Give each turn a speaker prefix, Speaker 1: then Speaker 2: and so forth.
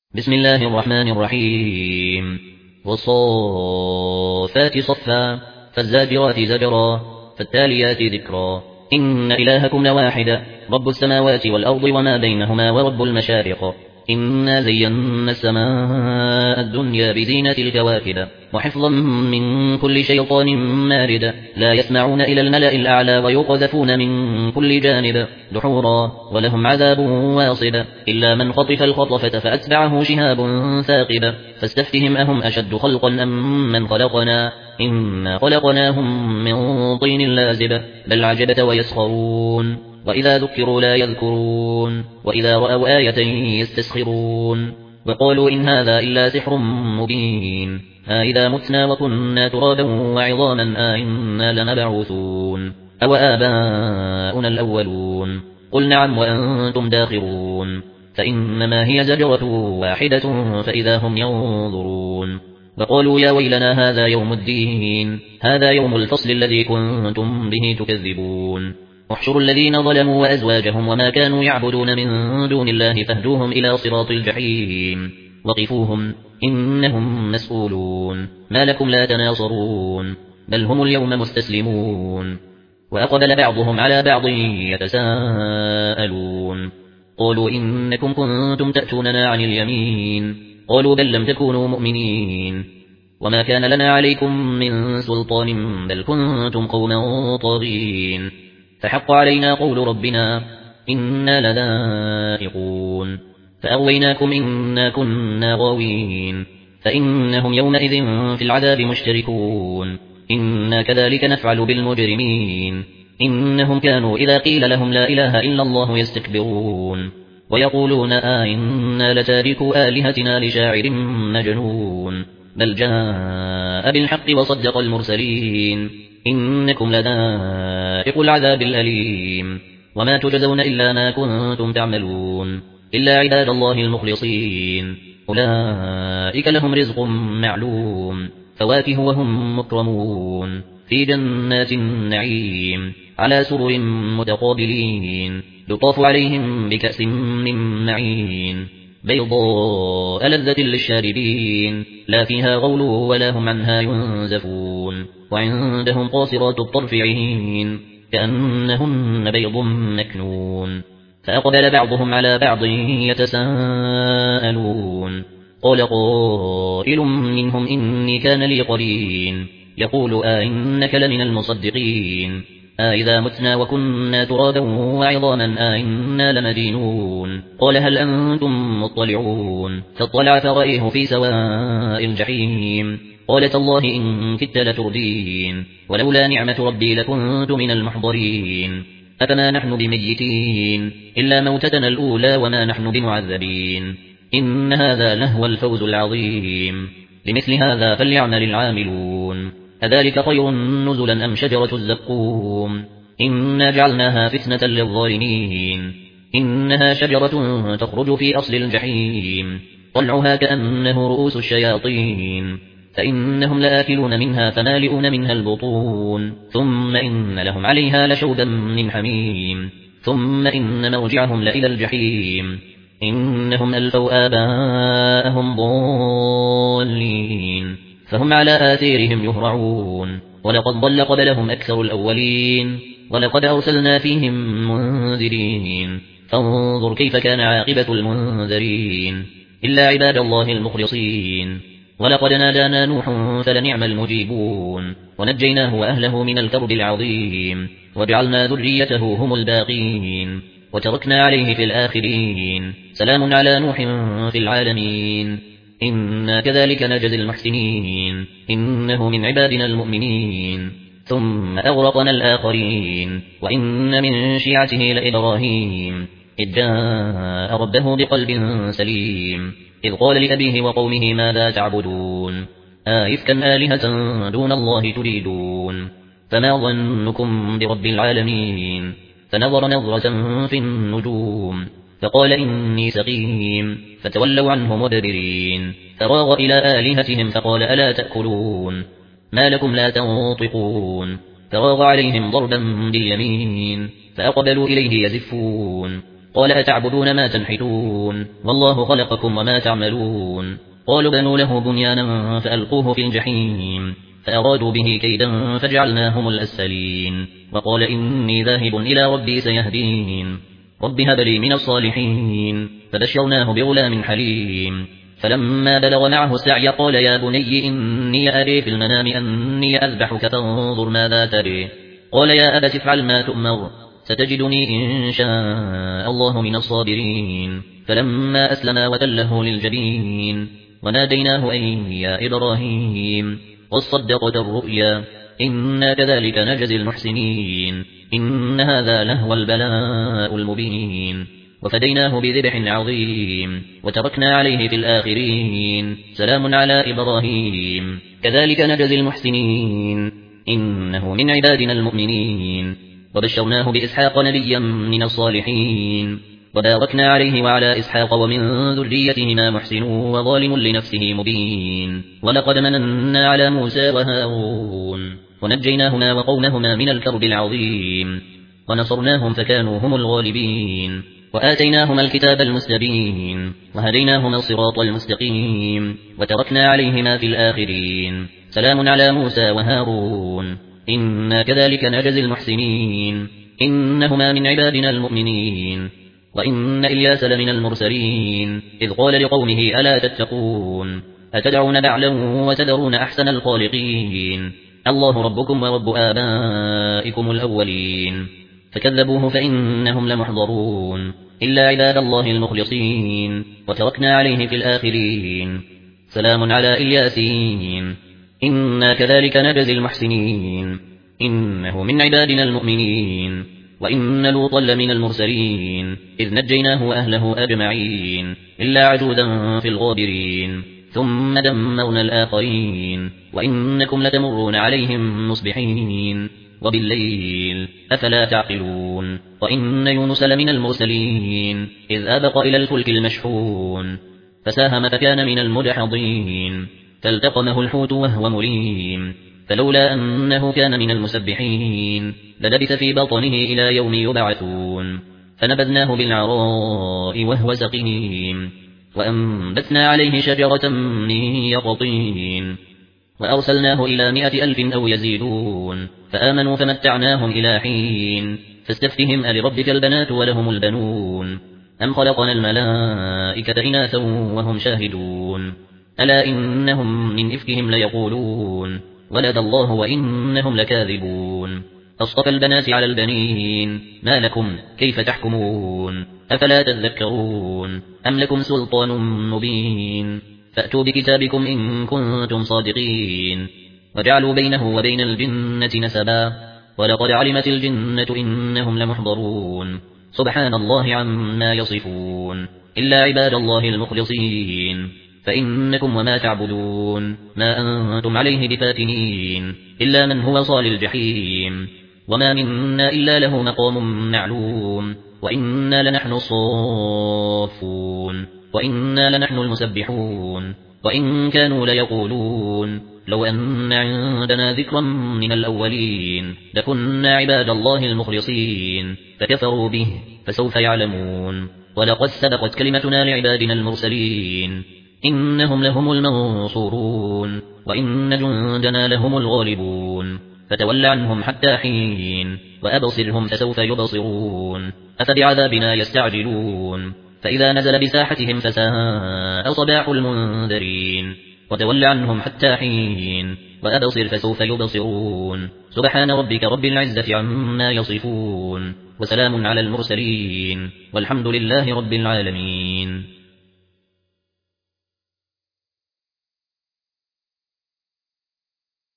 Speaker 1: بسم الله الرحمن الرحيم والصافات صفا فالزاجرات زجرا فالتاليات ذكرا إن إلهكم لواحد رب السماوات والأرض وما بينهما ورب المشارق إنا زينا السماء الدنيا بزينة الكواكب وحفظا من كل شيطان مارد لا يسمعون إلى الملأ الأعلى ويقذفون من كل جانب دحورا ولهم عذاب واصب إلا من خطف الخطفة فأتبعه شهاب ثاقب فاستفتهم أهم أشد خلقا أم من خلقنا إنا خلقناهم من طين لازب بل عجبت ويسخرون وإذا ذكروا لا يذكرون وإذا رأوا آية يستسخرون وقالوا إن هذا إلا سحر مبين إذا متنا وكنا ترابا وعظاما إنا لمبعوثون أو آباؤنا الأولون قل نعم وأنتم داخرون فإنما هي زجرة واحدة فإذا هم ينظرون وقالوا يا ويلنا هذا يوم الدين هذا يوم الفصل الذي كنتم به تكذبون احشروا الذين ظلموا وأزواجهم وما كانوا يعبدون من دون الله فاهدوهم إلى صراط الجحيم وقفوهم إنهم مسؤولون ما لكم لا تناصرون بل هم اليوم مستسلمون وأقبل بعضهم على بعض يتساءلون قالوا إنكم كنتم تأتوننا عن اليمين قالوا بل لم تكونوا مؤمنين وما كان لنا عليكم من سلطان بل كنتم قوما طاغين فحق علينا قول ربنا إنا لذائقون فأغويناكم إنا كنا غاوين فإنهم يومئذ في العذاب مشتركون إنا كذلك نفعل بالمجرمين إنهم كانوا إذا قيل لهم لا إله إلا الله يستكبرون ويقولون إنا لتاركوا آلهتنا لشاعر مجنون بل جاء بالحق وصدق المرسلين إنكم لذائق العذاب الأليم وما تجزون إلا ما كنتم تعملون إلا عباد الله المخلصين أولئك لهم رزق معلوم فواكه وهم مكرمون في جنات النعيم على سرر متقابلين يطاف عليهم بكأس من معين بيضاء لذة للشاربين لا فيها غول ولا هم عنها ينزفون وعندهم قاصرات الطرف عين كأنهن بيض مكنون فأقبل بعضهم على بعض يتساءلون قال قائل منهم إني كان لي قرين يقول إنك لمن المصدقين إذا متنا وكنا ترابا وعظاما إنا لمدينون قال هل أنتم مطلعون فاطلع فرأيه في سواء الجحيم قال تالله إن كدت لتردين ولولا نعمة ربي لكنت من المحضرين أفما نحن بميتين إلا موتتنا الأولى وما نحن بمعذبين إن هذا لهو الفوز العظيم لمثل هذا فليعمل العاملون أذلك خير نزلا أم شجرة الزقوم إنا جعلناها فتنة للظالمين إنها شجرة تخرج في أصل الجحيم طلعها كأنه رؤوس الشياطين فإنهم لآكلون منها فمالئون منها البطون ثم إن لهم عليها لشوبا من حميم ثم إن موجعهم لإلى الجحيم إنهم ألفوا آباءهم ضالين فهم على آثارهم يهرعون ولقد ضل قبلهم أكثر الأولين ولقد أرسلنا فيهم منذرين فانظر كيف كان عاقبة المنذرين إلا عباد الله المخلصين ولقد نادانا نوح فلنعم المجيبون ونجيناه وأهله من الكرب العظيم وجعلنا ذريته هم الباقين وتركنا عليه في الآخرين سلام على نوح في العالمين إنا كذلك نجزي المحسنين إنه من عبادنا المؤمنين ثم أغرقنا الآخرين وإن من شيعته لإبراهيم إذ جاء ربه بقلب سليم إذ قال لأبيه وقومه ماذا تعبدون إفكا آلهة دون الله تريدون فما ظنكم برب العالمين فنظر نظرة في النجوم فقال إني سقيم فتولوا عنه مدبرين فراغ إلى آلهتهم فقال ألا تأكلون ما لكم لا تنطقون فراغ عليهم ضربا باليمين فأقبلوا إليه يزفون قال أتعبدون ما تنحتون والله خلقكم وما تعملون قالوا بنوا له بنيانا فألقوه في الجحيم فأرادوا به كيدا فجعلناهم الأسفلين وقال إني ذاهب إلى ربي سيهدين رب هب لي من الصالحين فبشرناه بغلام حليم فلما بلغ معه السعي قال يا بني إني أري في المنام أني أذبحك فانظر ماذا تري قال يا أبت افعل ما تؤمر ستجدني إن شاء الله من الصابرين فلما أسلما وتله للجبين وناديناه أن يا إبراهيم قد صدقت الرؤيا إنا كذلك نجزي المحسنين إن هذا لهو البلاء المبين وفديناه بذبح عظيم وتركنا عليه في الآخرين سلام على إبراهيم كذلك نجزي المحسنين إنه من عبادنا المؤمنين وبشرناه بإسحاق نبيا من الصالحين وباركنا عليه وعلى إسحاق ومن ذريتهما محسن وظالم لنفسه مبين ولقد مننا على موسى وهارون ونجيناهما وقومهما من الكرب العظيم ونصرناهم فكانوا هم الغالبين وآتيناهما الكتاب المستبين وهديناهما الصراط المستقيم وتركنا عليهما في الآخرين سلام على موسى وهارون إنا كذلك نجزي المحسنين إنهما من عبادنا المؤمنين وإن إلياس لمن المرسلين إذ قال لقومه ألا تتقون أتدعون بعلا وتذرون أحسن الخالقين الله ربكم ورب آبائكم الأولين فكذبوه فإنهم لمحضرون إلا عباد الله المخلصين وتركنا عليه في الآخرين سلام على الياسين إنا كذلك نجزي المحسنين إنه من عبادنا المؤمنين وإن لوطا لمن المرسلين إذ نجيناه وأهله أجمعين إلا عجوزا في الغابرين ثم دمرنا الآخرين وإنكم لتمرون عليهم مصبحين وبالليل أفلا تعقلون وإن يونس لمن المرسلين إذ أبق إلى الفلك المشحون فساهم فكان من المدحضين فالتقمه الحوت وهو مليم فلولا أنه كان من المسبحين للبث في بطنه إلى يوم يبعثون فنبذناه بالعراء وهو سقيم وأنبتنا عليه شجرة من يقطين وأرسلناه إلى 100,000 أو يزيدون فآمنوا فمتعناهم إلى حين فاستفتهم ألربك البنات ولهم البنون أم خلقنا الملائكة إناثا وهم شاهدون ألا إنهم من إفكهم ليقولون ولد الله وإنهم لكاذبون أصطفى البنات على البنين ما لكم كيف تحكمون أفلا تذكرون أم لكم سلطان مبين فأتوا بكتابكم إن كنتم صادقين وجعلوا بينه وبين الجنة نسبا ولقد علمت الجنة إنهم لمحضرون سبحان الله عما يصفون إلا عباد الله المخلصين فإنكم وما تعبدون ما أنتم عليه بفاتنين إلا من هو صال الجحيم وما منا إلا له مقام معلوم وإنا لنحن الصافون وإنا لنحن المسبحون وإن كانوا ليقولون لو أن عندنا ذكرا من الأولين لكنا عباد الله المخلصين فكفروا به فسوف يعلمون ولقد سبقت كلمتنا لعبادنا المرسلين إنهم لهم المنصورون وإن جندنا لهم الغالبون فتول عنهم حتى حين وأبصرهم فسوف يبصرون أفبعذابنا يستعجلون فإذا نزل بساحتهم فساء صباح المنذرين وتول عنهم حتى حين وأبصر فسوف يبصرون سبحان ربك رب العزة عما يصفون وسلام على المرسلين والحمد لله رب العالمين.